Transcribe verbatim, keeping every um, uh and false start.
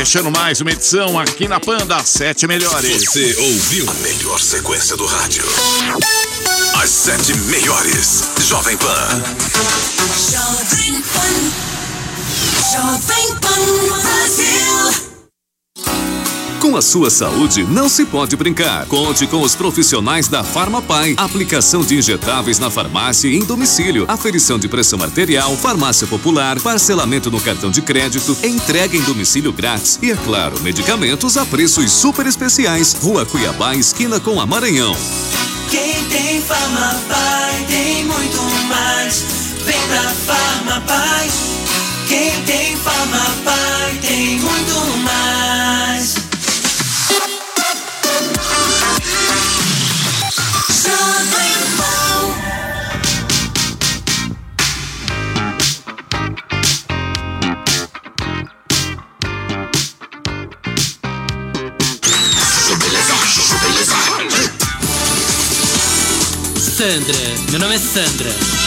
fechando mais uma edição aqui na Pan das Sete Melhores. Você ouviu a melhor sequência do rádio. As sete melhores. Jovem Pan. Jovem Pan. Jovem Pan Brasil. Com a sua saúde não se pode brincar. Conte com os profissionais da Farmapai. Aplicação de injetáveis na farmácia e em domicílio. Aferição de pressão arterial, farmácia popular, parcelamento no cartão de crédito, entrega em domicílio grátis e, é claro, medicamentos a preços super especiais. Rua Cuiabá, esquina com a Maranhão. Quem tem Farmapai tem muito mais. Vem pra Farmapai. Quem tem Farmapai tem muito mais. Sandra, meu nome é Sandra.